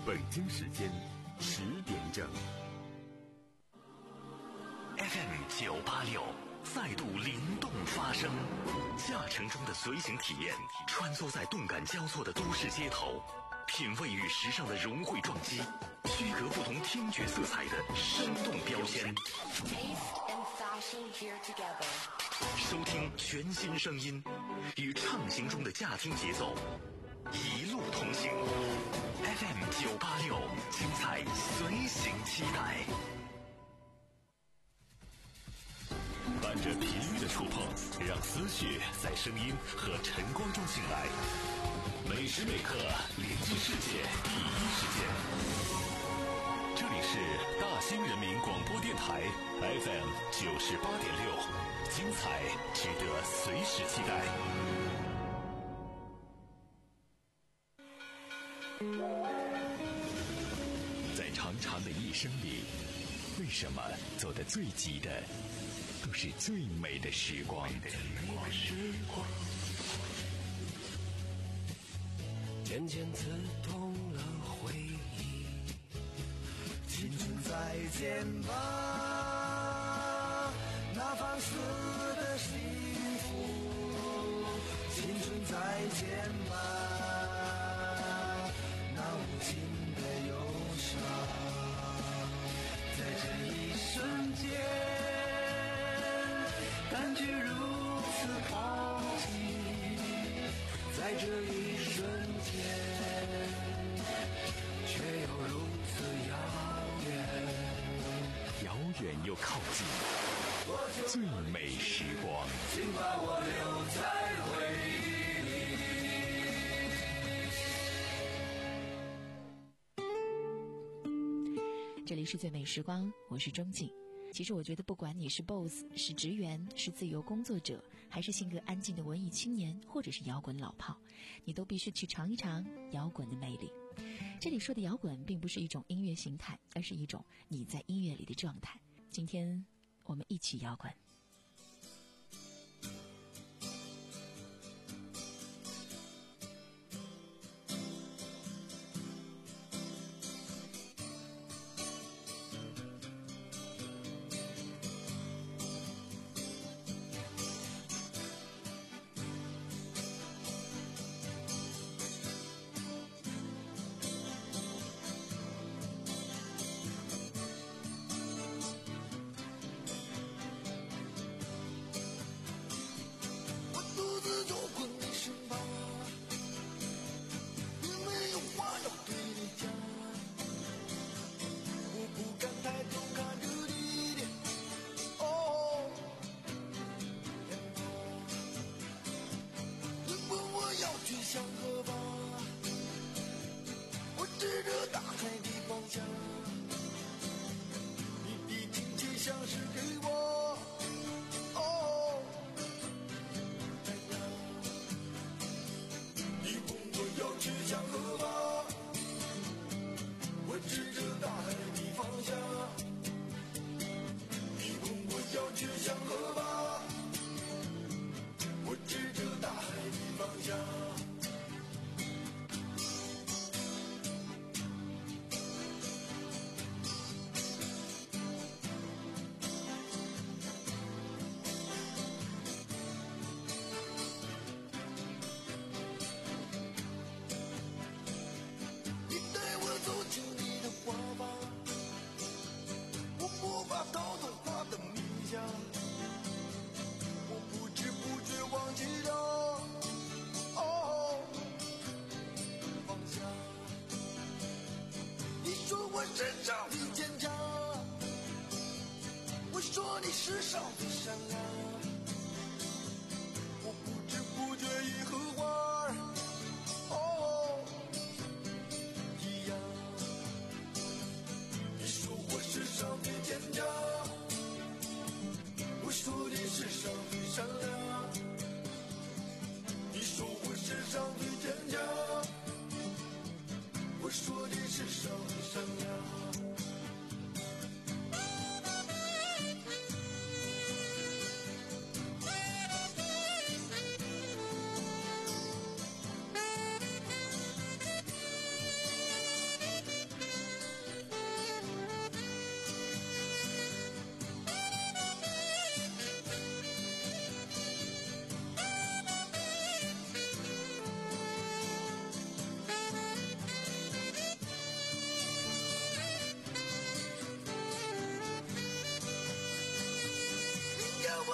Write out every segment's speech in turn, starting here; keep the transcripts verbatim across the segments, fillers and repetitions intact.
北京时间十点整。 F M 九八六再度灵动发声，驾乘中的随行体验，穿梭在动感交错的都市街头，品味与时尚的融汇撞击，区隔不同听觉色彩的生动标签。收听全新声音，与畅行中的驾听节奏，一路同行。F M 九八六，精彩随行期待。伴着频率的触碰，让思绪在声音和晨光中醒来。每时每刻连接世界第一时间。这里是大兴人民广播电台 F M 九十八点六，精彩值得随时期待。在长长的一生里，为什么走得最急的都是最美的时光？ 渐渐刺痛了回忆，青春再见吧，那放肆的幸福，青春再见吧，那无尽的忧伤，在这一瞬间感觉如此靠近，在这一瞬间却又如此遥远， 遥远又靠近，最美时光， 请把我留在回忆里。这里是最美时光，我是钟静。其实我觉得不管你是 boss 是职员是自由工作者，还是性格安静的文艺青年，或者是摇滚老炮，你都必须去尝一尝摇滚的魅力。这里说的摇滚并不是一种音乐形态，而是一种你在音乐里的状态。今天我们一起摇滚。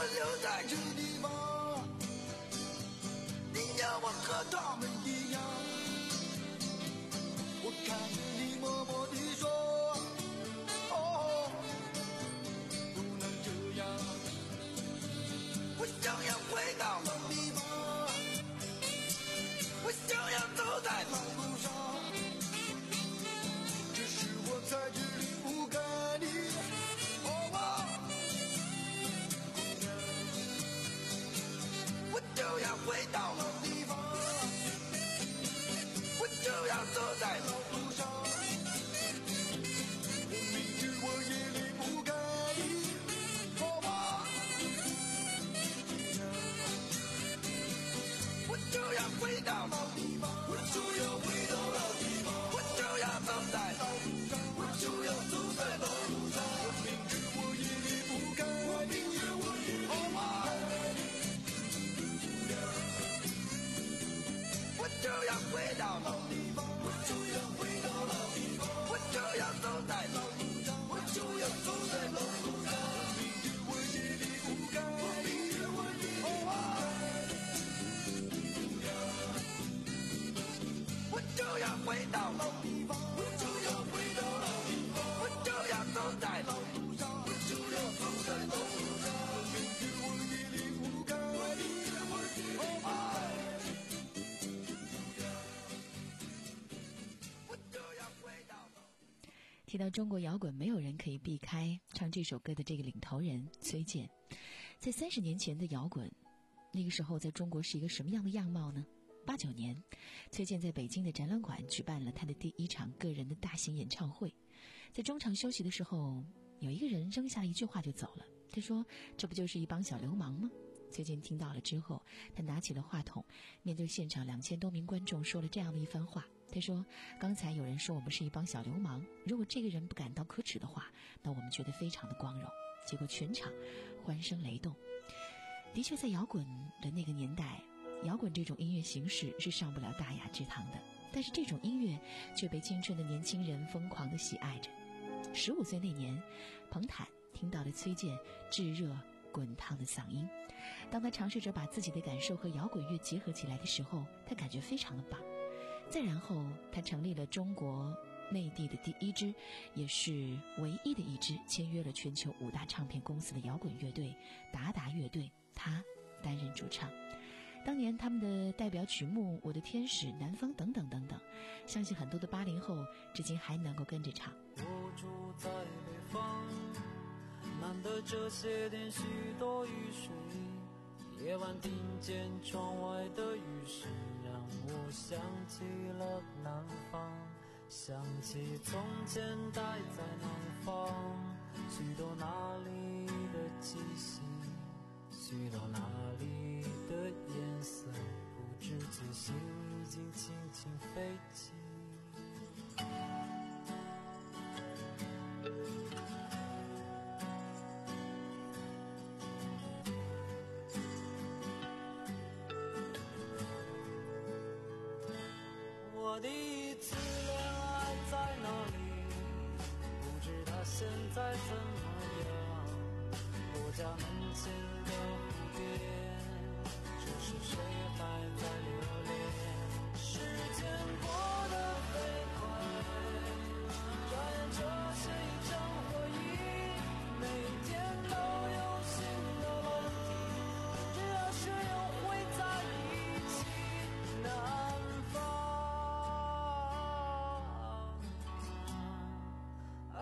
我留在这地方，你要我和他们一样。我看着你默默地说，哦，不能这样。我想要回到老地方，我想要走在老路上，只是我在这里不该你。哦，我就要回到老地方，我就要走在老路上，我明知我也离不开你。哦，我就要回到老地方，我就要回到老地方，我就要走在老路上，我就要走在老路上，我明知我也离不开你，我明知我也离不开你，我就要回到老地方，我就要回到老地方，我就要走在老路上，我就要走在老路上，我明知我也离不开你，我明知我也离不开你，我就要回到老地方，我就要回到老地方，我就要走在老路上，我就要走在老路上，我明知我也离不开你，我明知我也离不开你，我就要回到老。 提到中国摇滚，没有人可以避开唱这首歌的这个领头人崔健。在三十年前的摇滚，那个时候在中国是一个什么样的样貌呢？八九年，崔健在北京的展览馆举办了他的第一场个人的大型演唱会。在中场休息的时候，有一个人扔下了一句话就走了，他说：“这不就是一帮小流氓吗？”崔健听到了之后，他拿起了话筒，面对现场两千多名观众说了这样的一番话。他说：“刚才有人说我们是一帮小流氓，如果这个人不感到可耻的话，那我们觉得非常的光荣。”结果全场欢声雷动。的确，在摇滚的那个年代，摇滚这种音乐形式是上不了大雅之堂的，但是这种音乐却被青春的年轻人疯狂地喜爱着。十五岁那年，彭坦听到了崔健炙热滚烫的嗓音，当他尝试着把自己的感受和摇滚乐结合起来的时候，他感觉非常的棒。再然后，他成立了中国内地的第一支，也是唯一的一支签约了全球五大唱片公司的摇滚乐队达达乐队，他担任主唱。当年他们的代表曲目《我的天使》《南方》等等等等，相信很多的八零后至今还能够跟着唱。 我住在北方，难得这些天许多雨水，夜晚听见窗外的雨声，让我想起了南方，想起从前待在南方，许多那里的气息，许多那里的颜色，不知觉心已经轻轻飞起。我第一次恋爱在哪里？不知道现在怎么样。我家门前的蝴蝶，这是谁还在留恋？时间过得飞快，转眼这是一场回忆，每天都有新的问题，只要是又会在一起。南方啊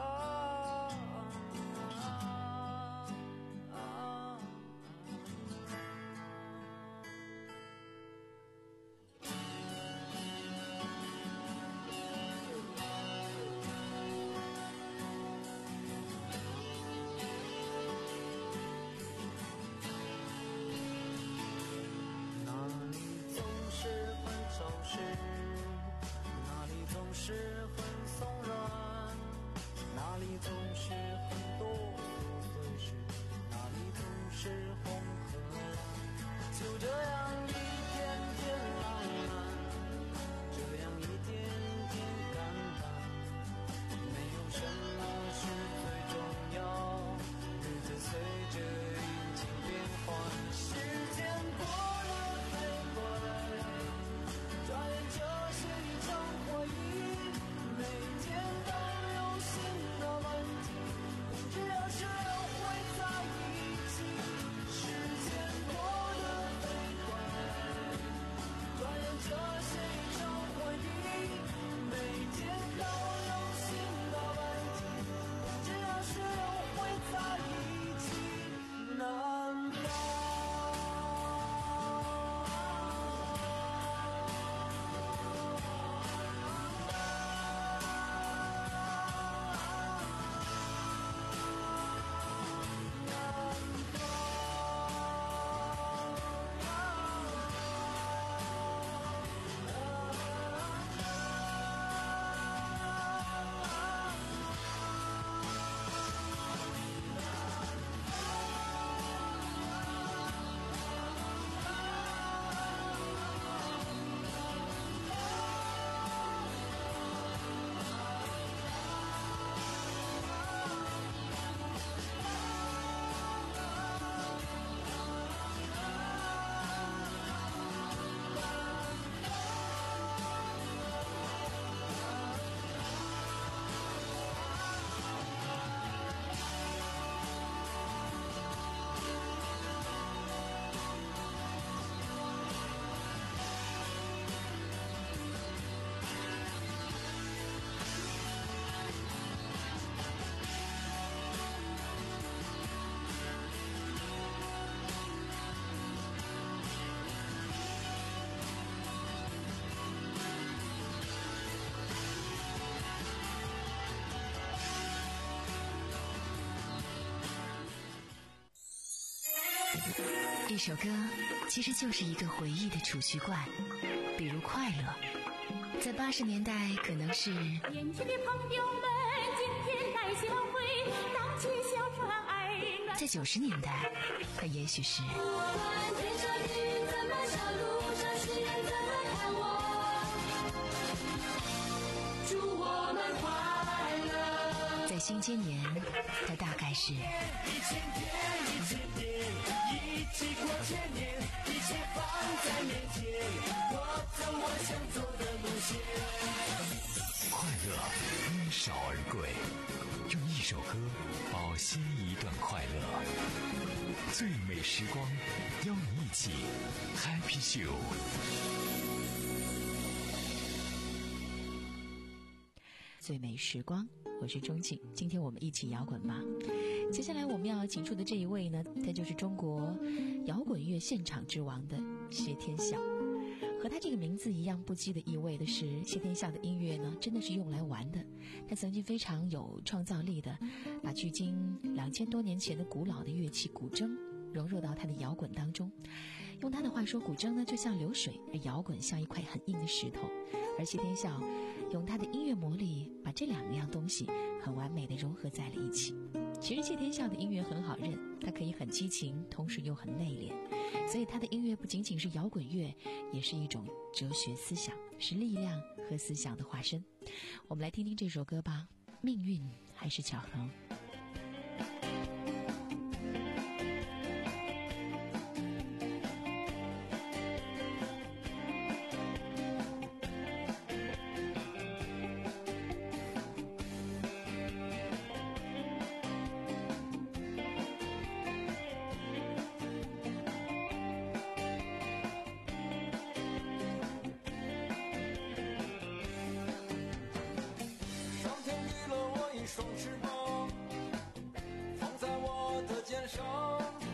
一首歌其实就是一个回忆的储蓄罐，比如快乐，在八十年代可能是年轻的朋友们，今天带些晚会，荡起小船儿。 在九十年代，它也许是我们天上云怎么笑，路上行人怎么看我，祝我们快乐。 在新千年，它大概是一千天，一千年，一起过千年，一切放在面前，我走我想走的路线。 快乐因少而贵，用一首歌保鲜一段快乐。最美时光，邀你一起 Happy Show。 最美时光，我是钟景，今天我们一起摇滚吧。接下来我们要请出的这一位呢，他就是中国摇滚乐现场之王的谢天笑。和他这个名字一样不羁的意味的是，谢天笑的音乐呢，真的是用来玩的。他曾经非常有创造力的，把距今两千多年前的古老的乐器古筝融入到他的摇滚当中。用他的话说，古筝呢就像流水，而摇滚像一块很硬的石头。而谢天笑用他的音乐魔力，把这两样东西很完美的融合在了一起。其实谢天笑的音乐很好认，他可以很激情，同时又很内敛，所以他的音乐不仅仅是摇滚乐，也是一种哲学思想，是力量和思想的化身。我们来听听这首歌吧，命运还是巧合。 双翅膀放在我的肩上，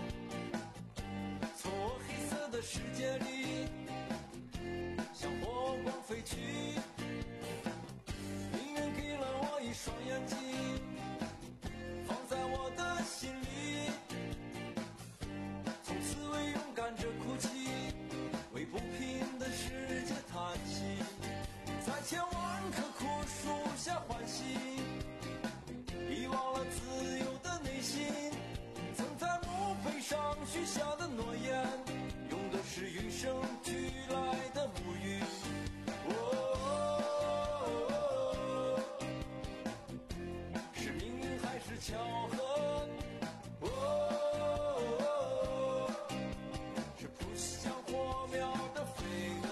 从我黑色的世界里向火光飞去。命运给了我一双眼睛，放在我的心里，从此为勇敢者哭泣，为不平的世界叹息，在千万棵枯树下欢喜，遗忘了自由的内心，曾在墓碑上许下的诺言，用的是与生俱来的母语。哦，是命运还是巧合？哦，是扑向火苗的飞蛾。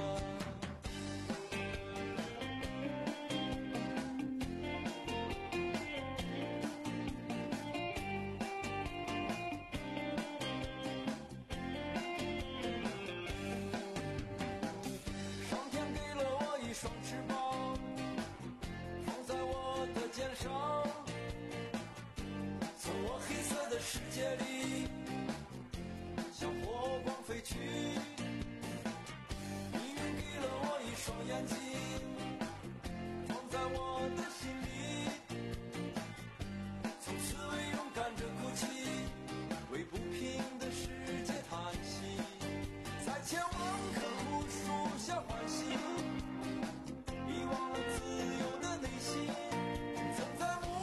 双翅膀放在我的肩上，从我黑色的世界里向火光飞去。命运给了我一双眼睛，放在我的心里，从此为勇敢者哭泣，为不平的世界叹息，在千万棵枯树下欢喜，遗忘了自由的内心，曾在墓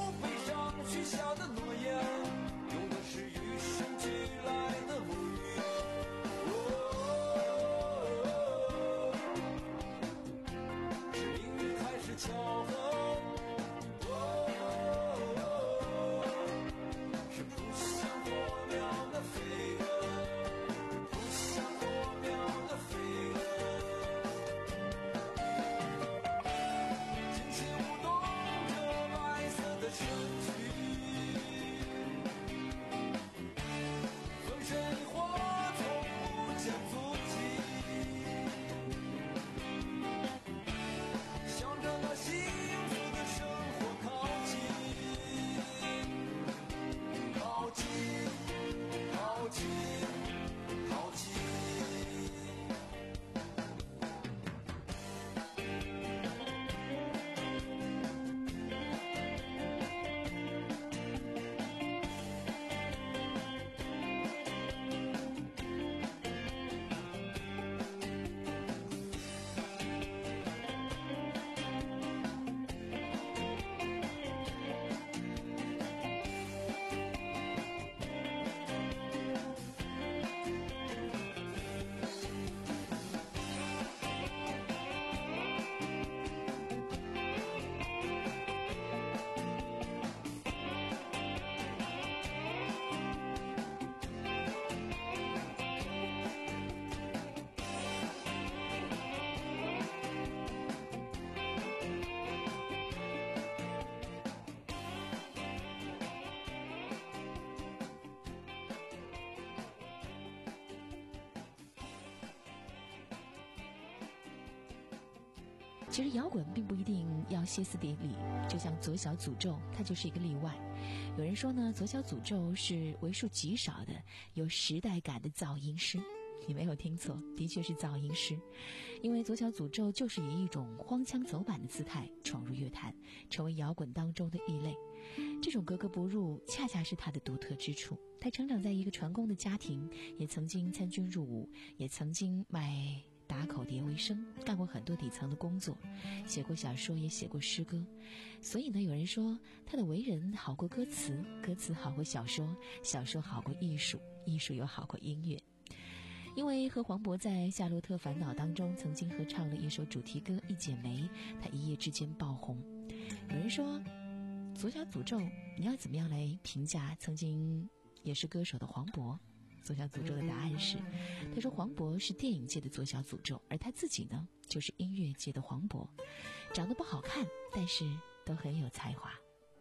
其实摇滚并不一定要歇斯底里，就像左小诅咒，它就是一个例外。有人说呢，左小诅咒是为数极少的有时代感的噪音师。你没有听错，的确是噪音师。因为左小诅咒就是以一种荒腔走板的姿态闯入乐坛，成为摇滚当中的异类。这种格格不入恰恰是他的独特之处。他成长在一个船工的家庭，也曾经参军入伍，也曾经卖打口碟为生，干过很多底层的工作，写过小说，也写过诗歌。所以呢，有人说他的为人好过歌词，歌词好过小说，小说好过艺术，艺术又好过音乐。因为和黄渤在《夏洛特烦恼》当中曾经合唱了一首主题歌《一剪梅》，他一夜之间爆红。有人说左小诅咒，你要怎么样来评价曾经也是歌手的黄渤？左小诅咒的答案是，他说黄渤是电影界的左小诅咒，而他自己呢，就是音乐界的黄渤，长得不好看，但是都很有才华。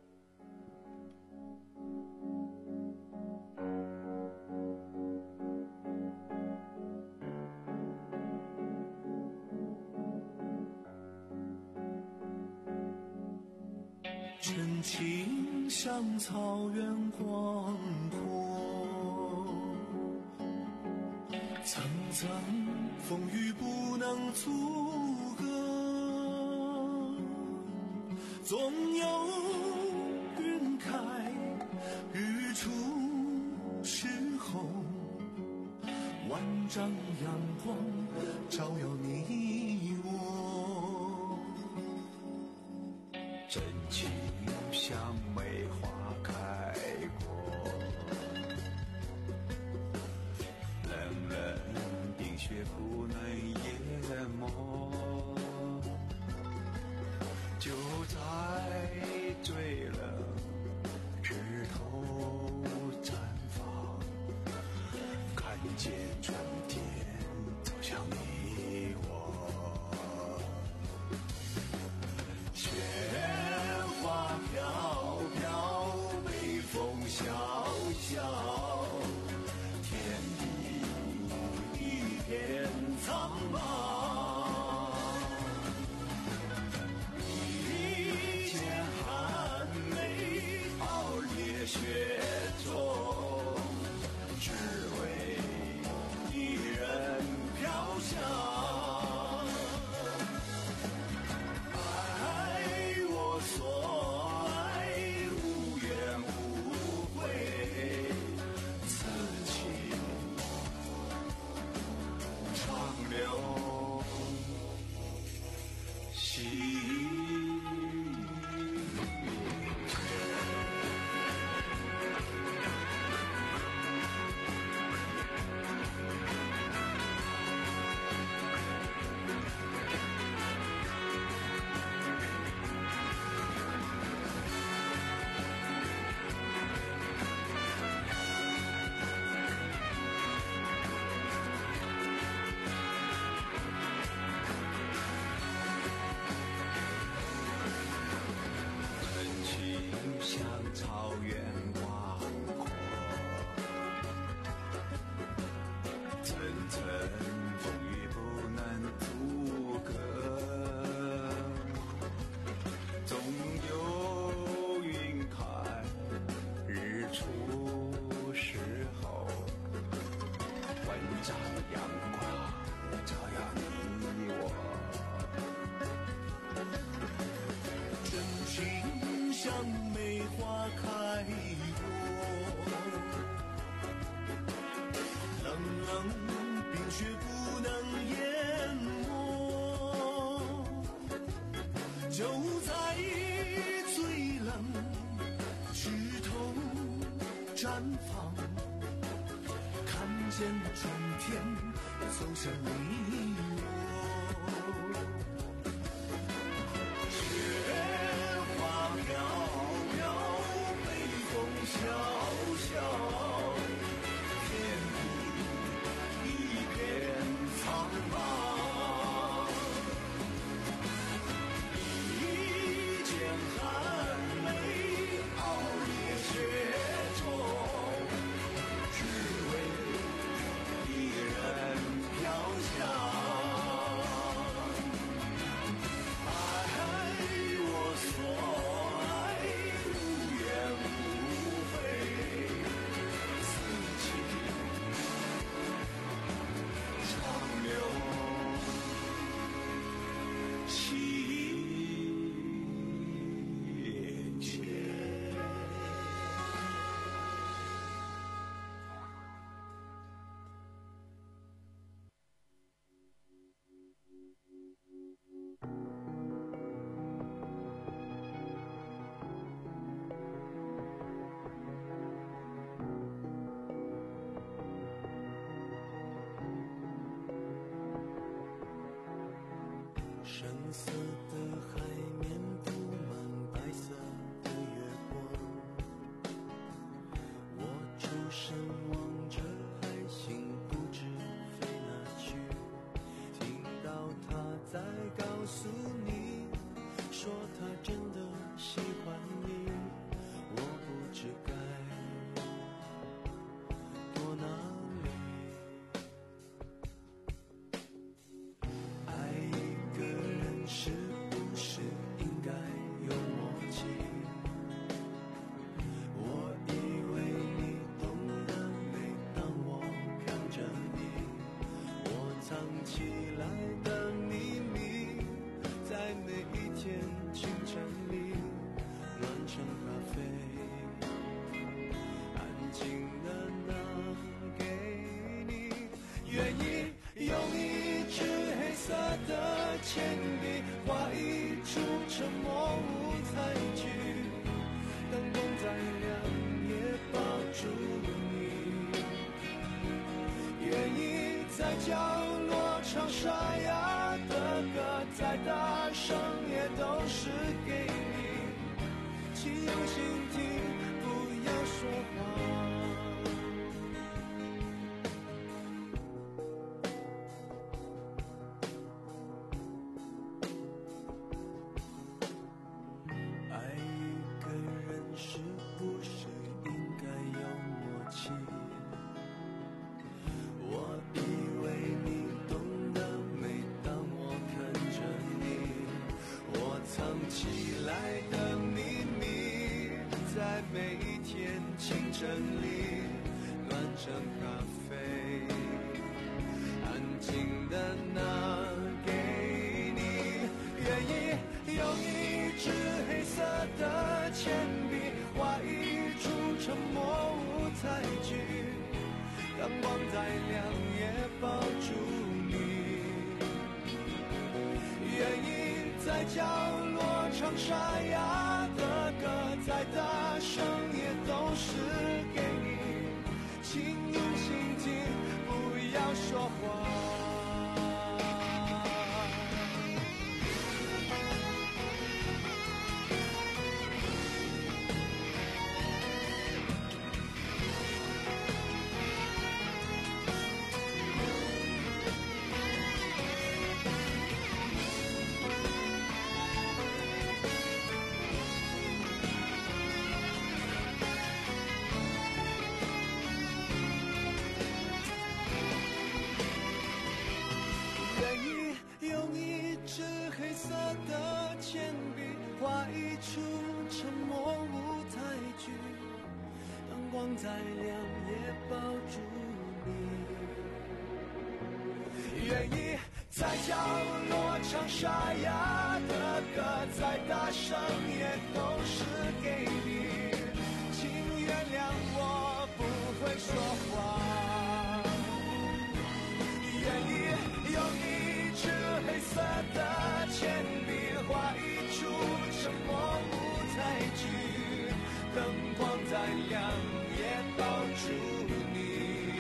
真情像草原广阔，层层风雨不能阻隔，总有云开日出时候，万丈阳光照耀你我。 真情像梅花开过，冷冷冰雪不能淹没，就在最冷枝头绽放，看见春天走向你我。雪花飘飘，北风萧萧，天地一片苍茫。一剪寒梅傲烈雪中，只为一人飘香。所爱无怨无悔，此情长留心。像草原广阔，层层风雨不能阻隔，总有云开日出时候，万丈阳光照耀你我。真情像梅花开过，冷冷冰雪不能淹没，就在最冷枝头绽放，看见春天走向你我。飘飘，北风萧萧，天地一片苍茫。一剪寒梅傲烈雪中，只为一人飘香。 愿意用一支黑色的铅笔画一出沉默舞台剧，灯光再亮也抱住你，愿意在角落唱沙哑的歌，再大声也都是给你，请用心听，不要说话。每一天清晨里暖成咖啡，安静的拿给你，愿意用一支黑色的铅笔画一出沉默舞台剧，当光再亮也抱住你，愿意在角落唱沙哑的歌，再大声也都是给你，请用心听，不要说话。画一出沉默舞台剧，灯光再亮也抱住你，愿意在角落唱沙哑的歌，再大声也都是给你，请原谅我不会说话，愿意用一支黑色的铅笔画一出沉默舞台剧，灯光再亮也抱住你，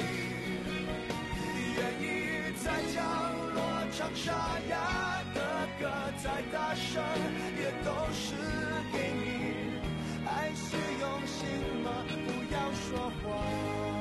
愿意在角落唱沙哑的歌，再大声也都是给你，爱是用心吗？不要说话。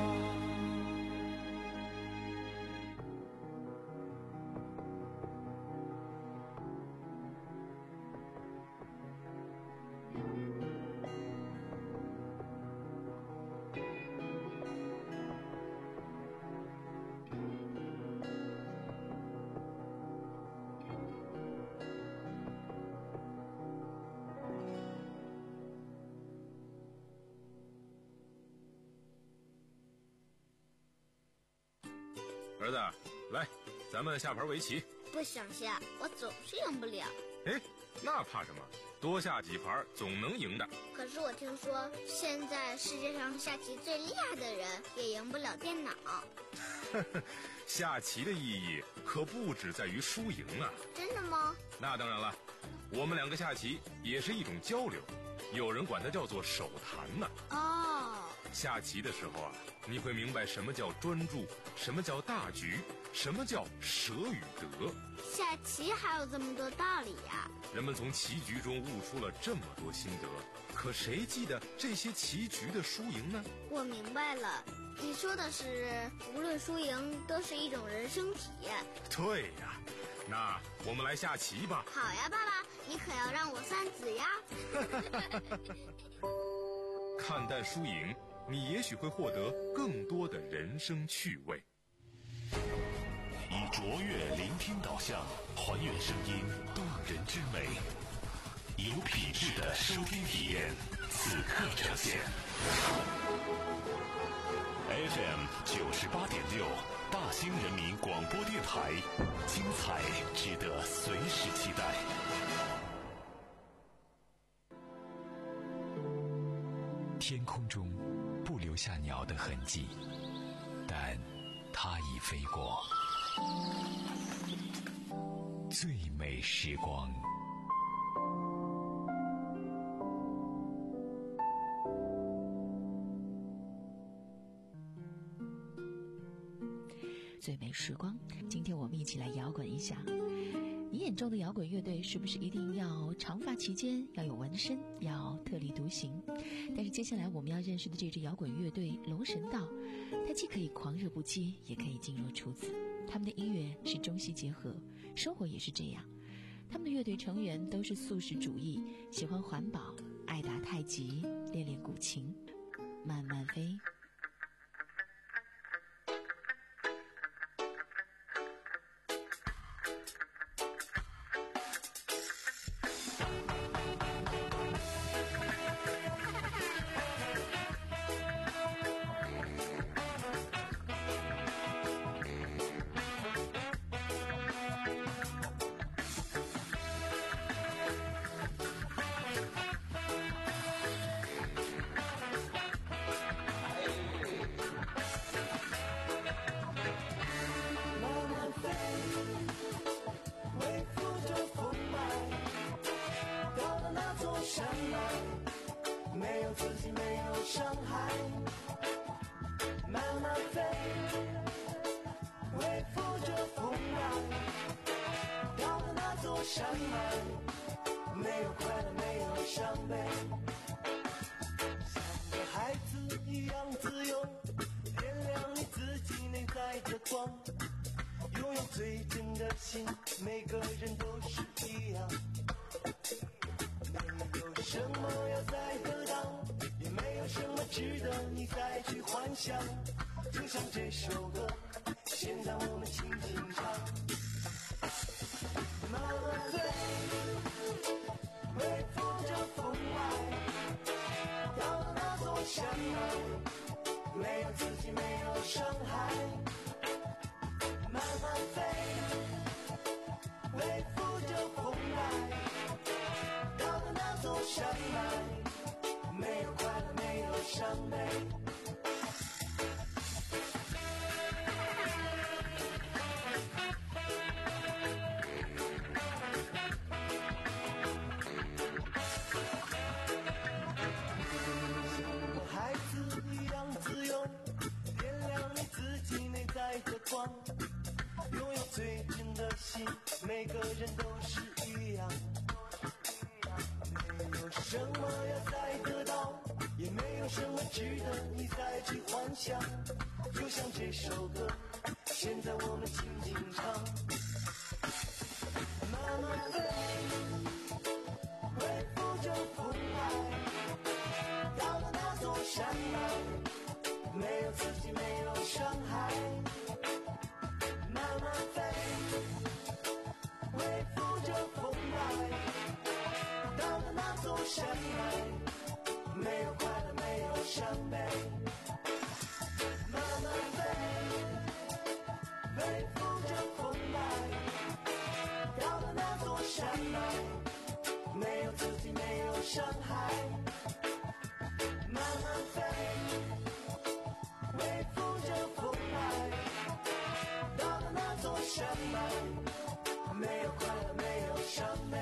儿子，来，咱们下盘围棋。 不想下，我总是赢不了。 哎，那怕什么？多下几盘总能赢的。 可是我听说，现在世界上下棋最厉害的人也赢不了电脑。 下棋的意义可不只在于输赢啊！ 真的吗？ 那当然了，我们两个下棋也是一种交流，有人管它叫做手谈呢。 哦。 下棋的时候啊，你会明白什么叫专注，什么叫大局，什么叫舍与得。 下棋还有这么多道理呀！ 人们从棋局中悟出了这么多心得，可谁记得这些棋局的输赢呢？ 我明白了，你说的是无论输赢都是一种人生体验。 对呀，那我们来下棋吧。 好呀，爸爸，你可要让我算子呀。 看淡输赢，你也许会获得更多的人生趣味。 以卓越聆听导向，还原声音动人之美，有品质的收听体验，此刻呈现。F M 九十八点六，大兴人民广播电台，精彩值得随时期待。 天空中不留下鸟的痕迹，但它已飞过，最美时光。 最美时光，今天我们一起来摇滚一下。你眼中的摇滚乐队是不是一定要长发齐肩，要有纹身，要特立独行？但是接下来我们要认识的这支摇滚乐队龙神道，它既可以狂热不羁，也可以静若处子。他们的音乐是中西结合，生活也是这样。他们的乐队成员都是素食主义，喜欢环保，爱打太极，练练古琴，慢慢飞。 没有刺激，没有伤害，慢慢飞，微拂着风来，到了那座山脉，没有快乐，没有伤悲，像个孩子一样自由，点亮你自己内在的光，拥有最真的心，每个人都是一样。没有什么要再得到，也没有什么值得你再去幻想，就像这首歌，现在我们轻轻唱，慢慢飞，微拂着风来，到了那座山脉，没有刺激，没有伤害，慢慢飞，微拂着风来，山脉，没有快乐，没有伤悲。像个孩子一样自由，点亮你自己内在的光，拥有最真的心，每个人都是一样。没有什么要再得到，也没有什么值得你再去幻想，就像这首歌，现在我们轻轻唱，慢慢飞，微拂着风来，到了那座山脉，没有刺激，没有伤害，慢慢飞，微拂着风来，到了那座山脉，没有快乐，没有伤悲，慢慢飞，微拂着风来，到了那座山脉，没有刺激，没有伤害，慢慢飞，微拂着风来，到了那座山脉，没有快乐，没有伤悲。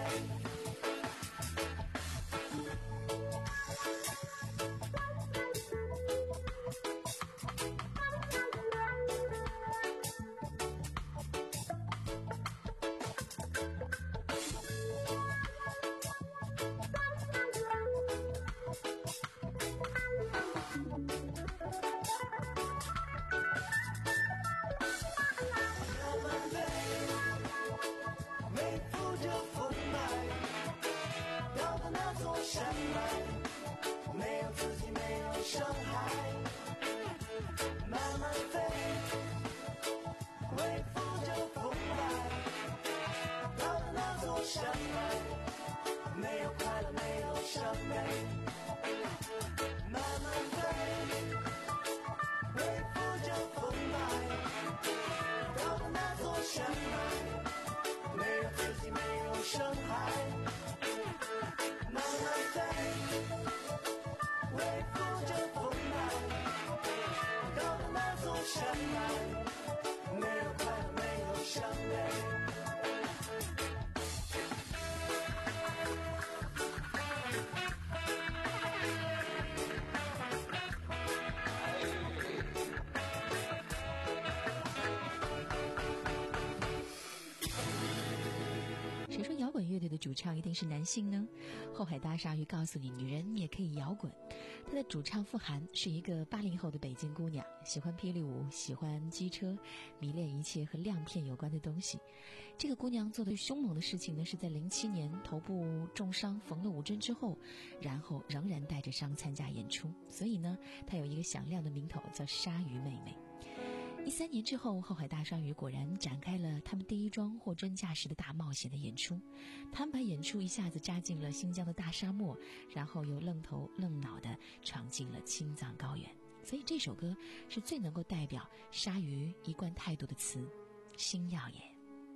山脉唱一定是男性呢？后海大鲨鱼告诉你，女人也可以摇滚。他的主唱傅涵是一个八零后的北京姑娘，喜欢霹雳舞，喜欢机车，迷恋一切和亮片有关的东西。这个姑娘做的凶猛的事情呢，是在零七年头部重伤缝了五针之后，然后仍然带着伤参加演出，所以呢，她有一个响亮的名头叫鲨鱼妹妹。一三年之后，后海大鲨鱼果然展开了他们第一桩货真价实的大冒险的演出。他们把演出一下子扎进了新疆的大沙漠，然后又愣头愣脑地闯进了青藏高原。所以这首歌是最能够代表鲨鱼一贯态度的词，星耀也。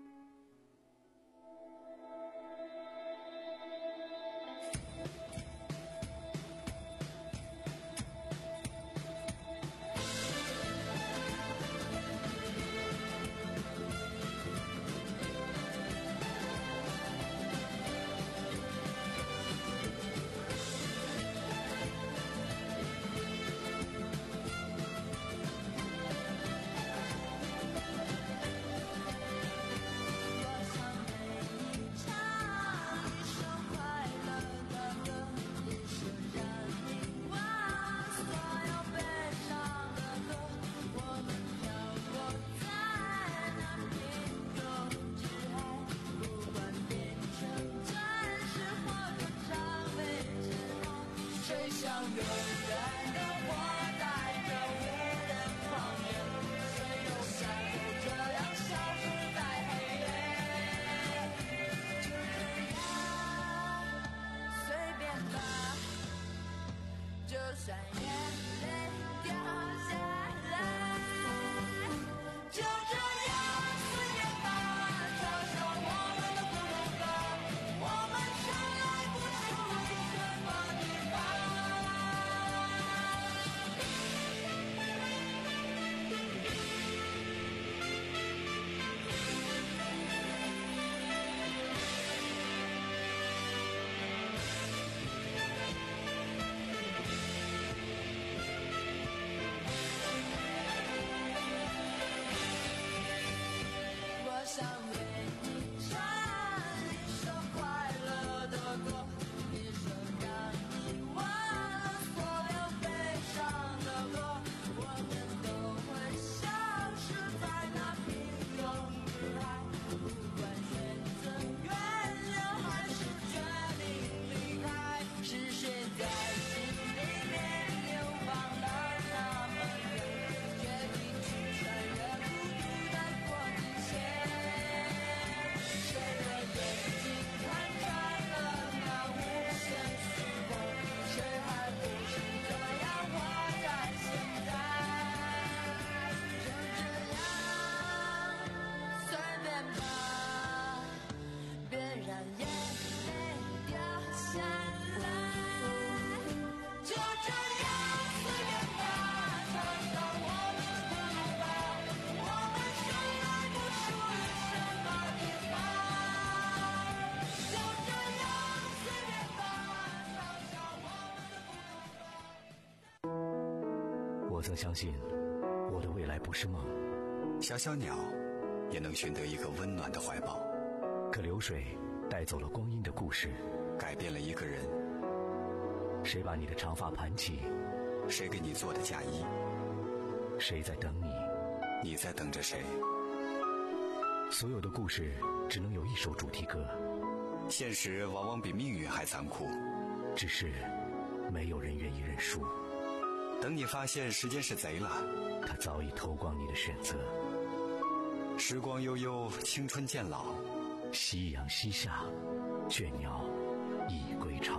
我曾相信我的未来不是梦， 小小鸟也能寻得一个温暖的怀抱， 可流水带走了光阴的故事， 改变了一个人。 谁把你的长发盘起？ 谁给你做的嫁衣？ 谁在等你？ 你在等着谁？ 所有的故事只能有一首主题歌， 现实往往比命运还残酷， 只是没有人愿意认输。 等你发现时间是贼了， 他早已偷光你的选择。 时光悠悠，青春渐老， 夕阳西下，倦鸟已归巢。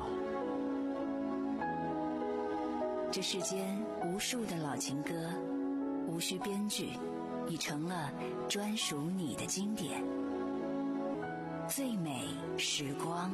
这世间无数的老情歌，无需编剧，已成了专属你的经典。最美时光。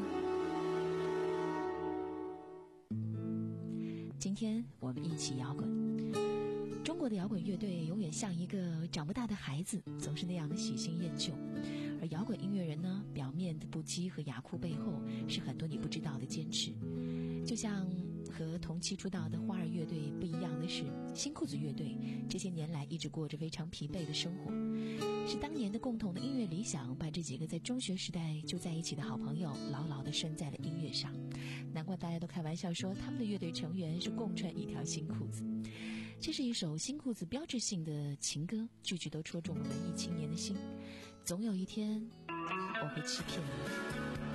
今天我们一起摇滚。中国的摇滚乐队永远像一个长不大的孩子，总是那样的喜新厌旧。而摇滚音乐人呢，表面的不羁和雅酷背后，是很多你不知道的坚持。就像和同期出道的花儿乐队不一样的是，新裤子乐队这些年来一直过着非常疲惫的生活。 是当年的共同的音乐理想，把这几个在中学时代就在一起的好朋友牢牢地拴在了音乐上。难怪大家都开玩笑说他们的乐队成员是共穿一条新裤子。这是一首新裤子标志性的情歌，句句都戳中了文艺青年的心。总有一天我会欺骗你。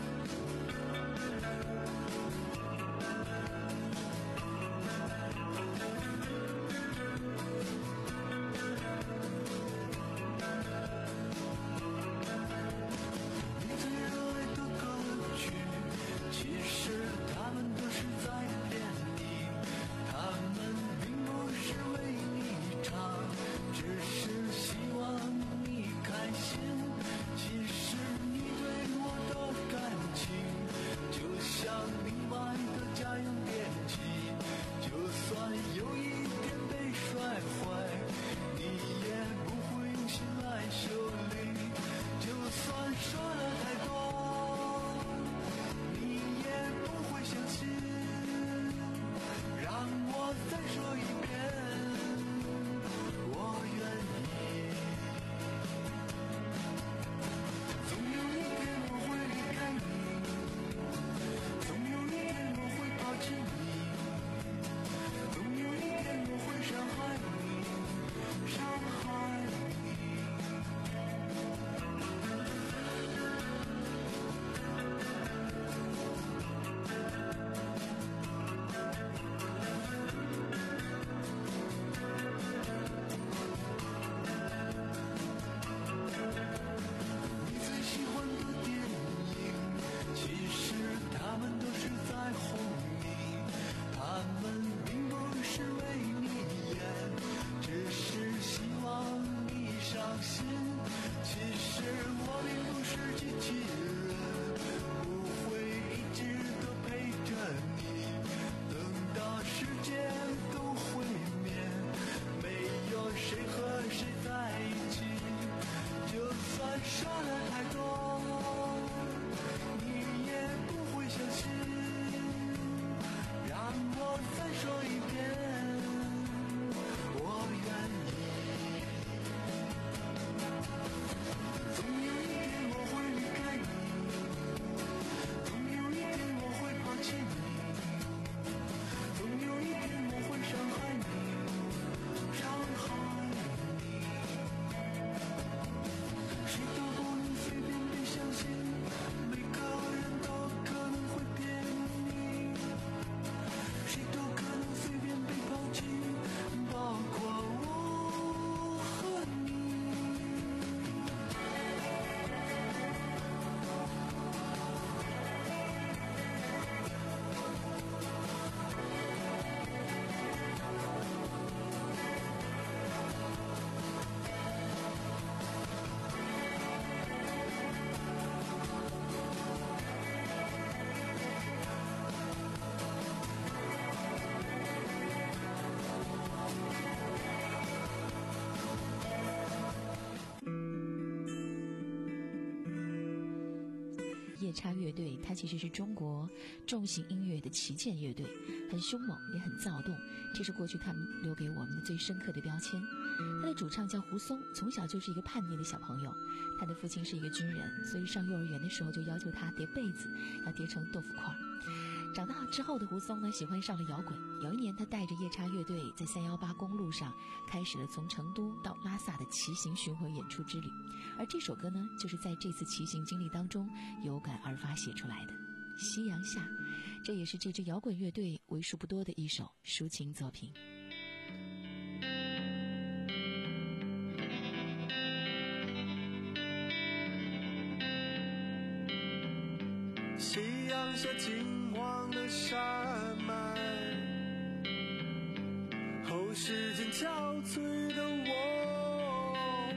夜叉乐队，它其实是中国重型音乐的旗舰乐队，很凶猛也很躁动，这是过去他们留给我们的最深刻的标签。他的主唱叫胡松，从小就是一个叛逆的小朋友，他的父亲是一个军人，所以上幼儿园的时候就要求他叠被子要叠成豆腐块。长大之后的胡松呢，喜欢上了摇滚。有一年他带着夜叉乐队在三一八公路上开始了从成都到拉萨的骑行巡回演出之旅，而这首歌呢，就是在这次骑行经历当中有感而发写出来的。夕阳下，这也是这支摇滚乐队为数不多的一首抒情作品。 夕阳下金黄的山脉，后时间憔悴的我，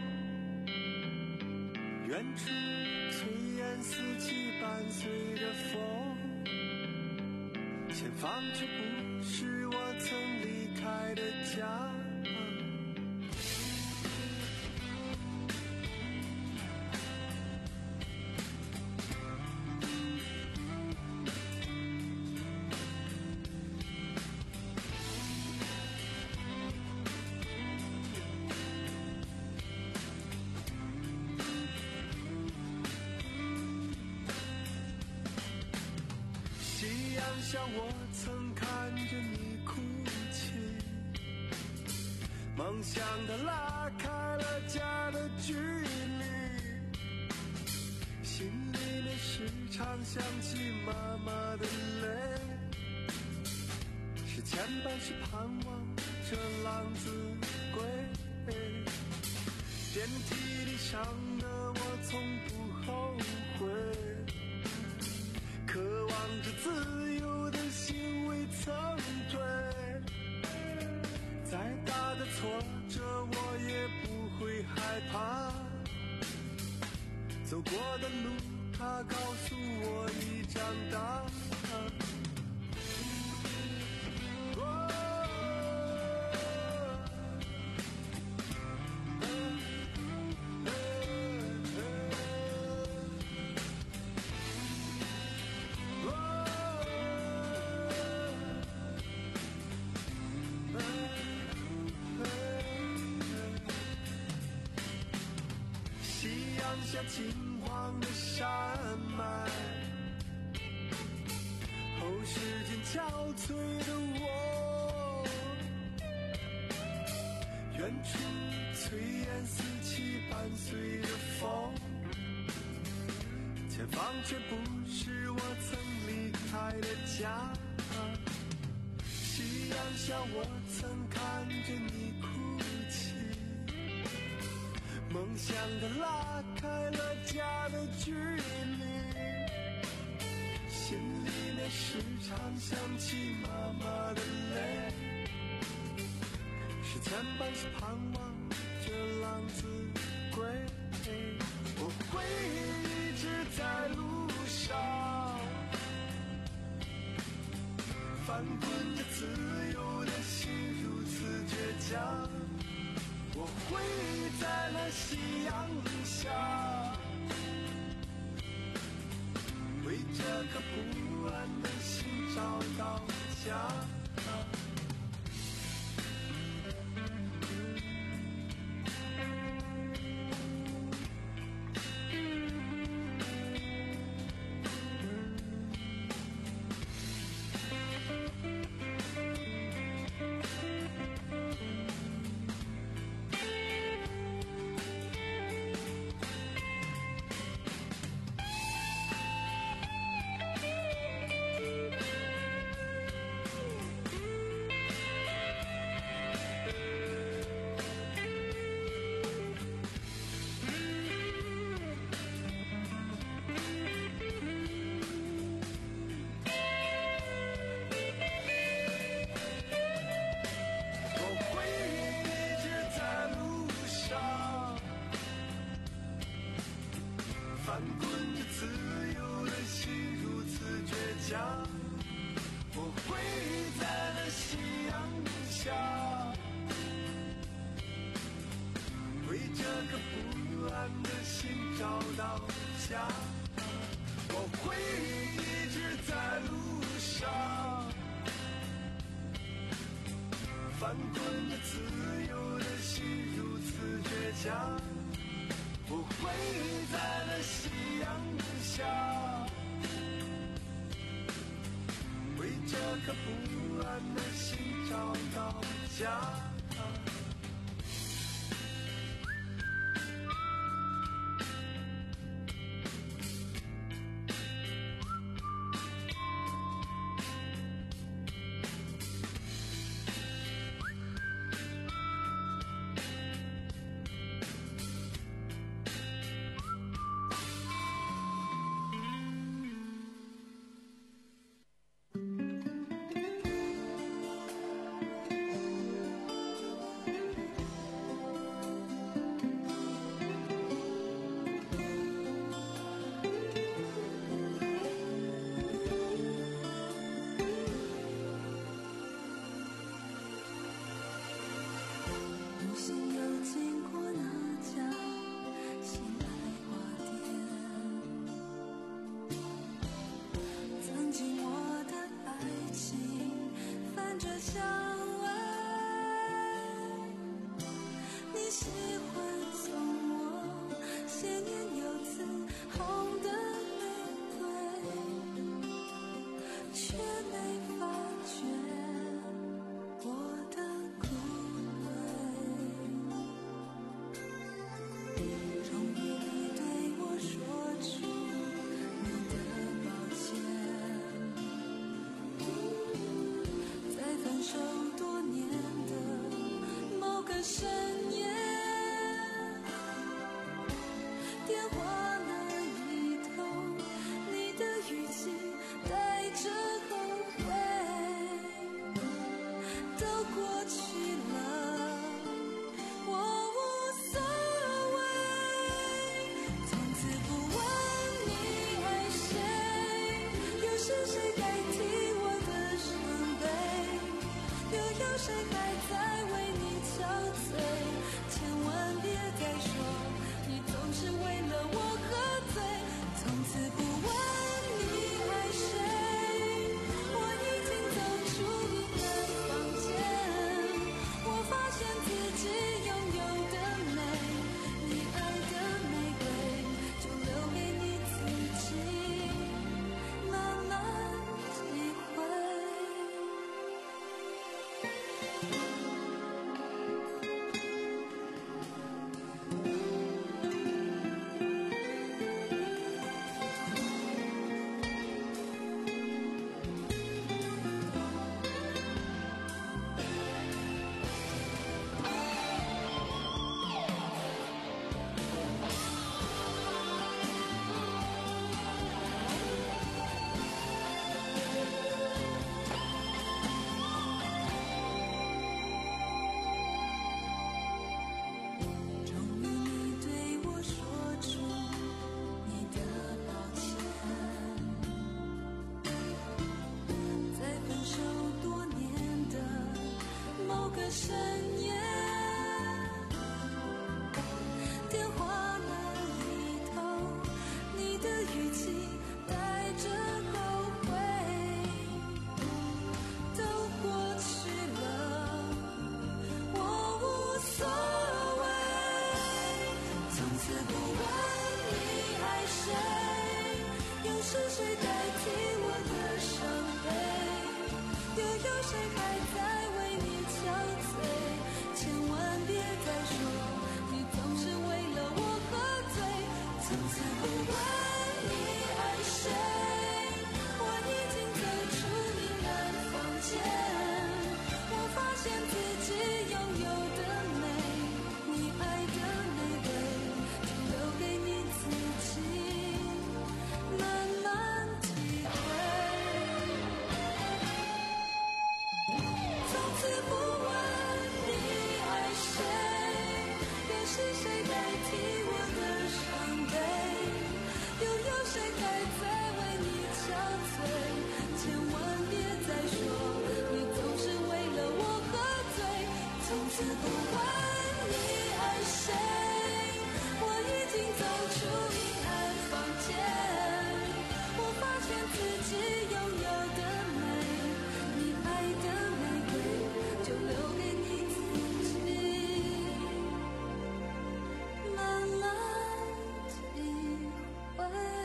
远处炊烟四起伴随着风，前方却不是我曾离开的家。 像我曾看着你哭泣，梦想它拉开了家的距离，心里面时常想起妈妈的泪，是牵绊是盼望这浪子归，遍体鳞伤的我从不后悔，渴望着自由的心未曾追，再大的挫折我也不会害怕，走过的路它告诉我已长大。像金黄的山脉，后时间憔悴的我，远处炊烟四起伴随着风，前方却不是我曾离开的家，夕阳下我曾看着你哭泣，梦想它拉开了家的距离，心里面时常想起妈妈的泪，是牵绊是盼望这浪子归，我会一直在路上，翻滚着自由的心如此倔强，我会在那夕阳下，为这颗不安的心找到家。翻滚着自由的心如此倔强，我会在那夕阳下，为这颗不安的心找到家。我会一直在路上，翻滚着自由的心如此倔强，我会在那夕阳下，为这颗不安的心找到家。 却没都过去了，我无所谓。从此不问你爱谁，又是谁代替我的伤悲？又有谁还在为你憔悴？千万别再说你总是为了我喝醉。从此不问你爱谁，我已经走出你的房间，我发现自己拥有的美，你爱的玫瑰就留给你自己慢慢体会。深夜，电话那一头，你的语气带着后悔，都过去了，我无所谓。从此不问你爱谁，又是谁代替我的伤悲？又有谁还在为你憔悴？千万别再说你总是为了我喝醉。从此不问你爱谁，我已经走出你的房间，我发现自己拥有的美，你爱的玫瑰就留给你自己慢慢体会。从此不问你爱谁，也是谁代替我的伤悲？又有谁还在为你憔悴？千万别再说你总是为了我喝醉。从此不问你爱谁，我已经走出阴暗房间，我发现自己拥有的美，你爱的玫瑰就留给你自己慢慢体会。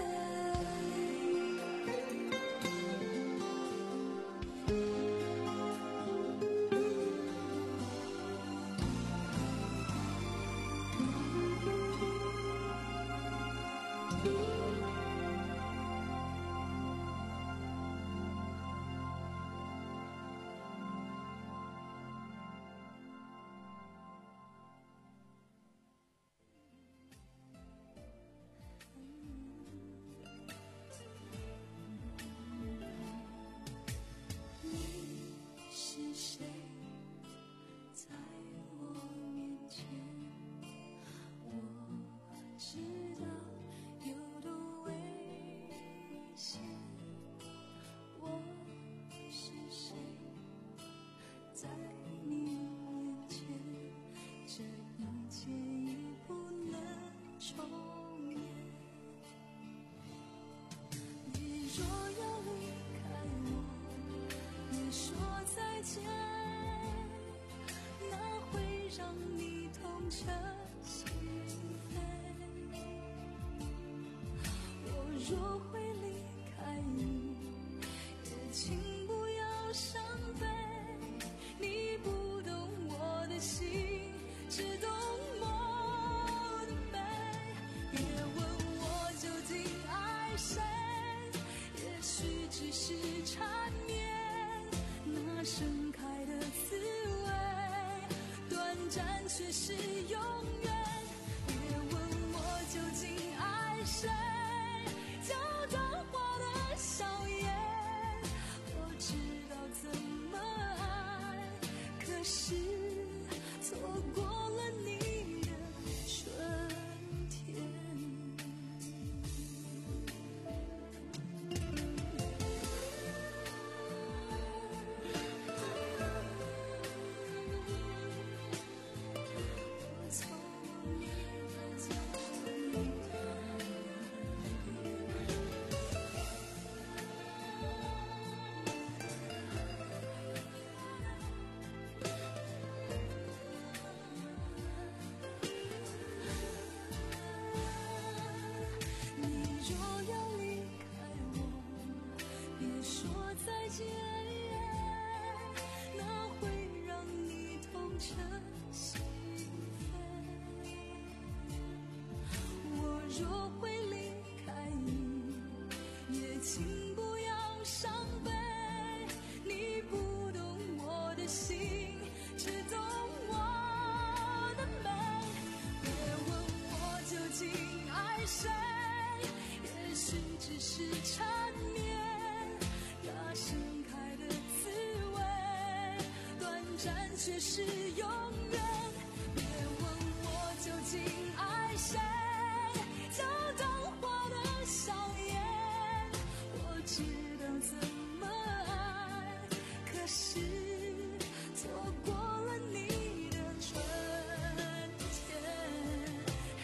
是谁在我面前？我知道有多危险。我是谁在你面前？这一切已不能重演。你若要离开我，你说再见，那会让你痛彻心扉。我若会离开你，也请不要伤悲。你不懂我的心，只懂我的美。别问我究竟爱谁，也许只是缠绵。那盛开的滋味，短暂却是永远。别问我究竟爱谁，假装花的笑颜。我知道怎么爱， 可是错过了你的春天。却是永远，别问我究竟爱谁，就当花的笑颜。我知道怎么爱，可是错过了你的春天。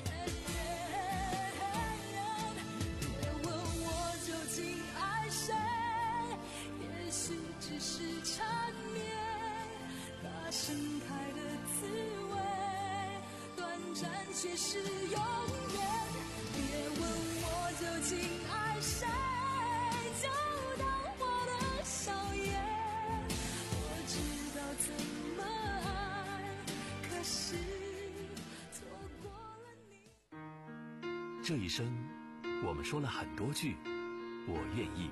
别问我究竟爱谁，也许只是缠绵。它盛开的滋味，短暂却是永远。别问我究竟爱谁，就当我的笑颜。我知道怎么爱，可是错过了你。 这一生，我们说了很多句“我愿意”。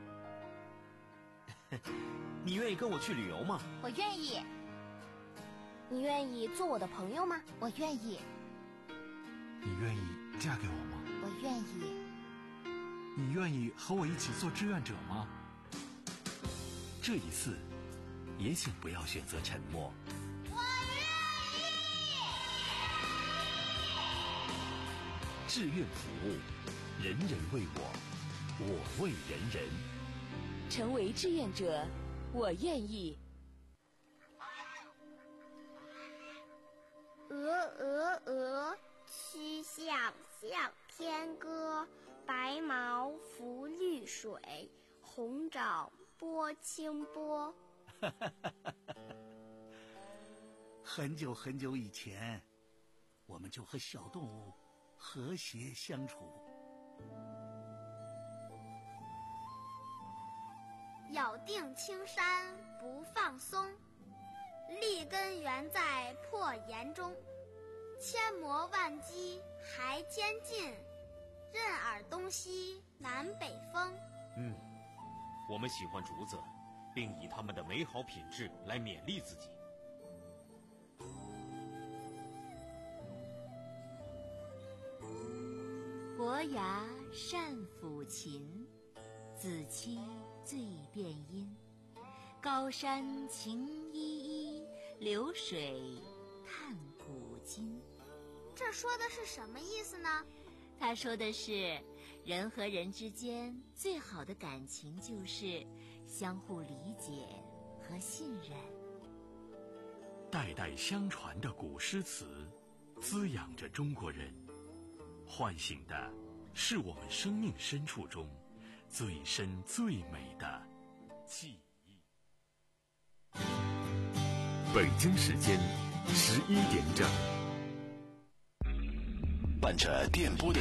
你愿意跟我去旅游吗？ 我愿意。你愿意做我的朋友吗？我愿意。 你愿意嫁给我吗？ 我愿意。 你愿意和我一起做志愿者吗？ 这一次，也请不要选择沉默。 我愿意。 志愿服务，人人为我，我为人人。 成为志愿者，我愿意。 鹅鹅鹅，曲项向天歌。白毛浮绿水，红掌拨清波。 很久很久以前，我们就和小动物和谐相处。 咬定青山不放松，立根原在破岩中。千磨万击还坚劲，任尔东西南北风。 嗯，我们喜欢竹子，并以它们的美好品质来勉励自己。 伯牙善抚琴，子期最辨音。高山晴依依，流水探古今。 这说的是什么意思呢？ 他说的是，人和人之间最好的感情就是相互理解和信任。 代代相传的古诗词，滋养着中国人，唤醒的是我们生命深处中最深最美的记忆。 北京时间十一点整，伴着电波的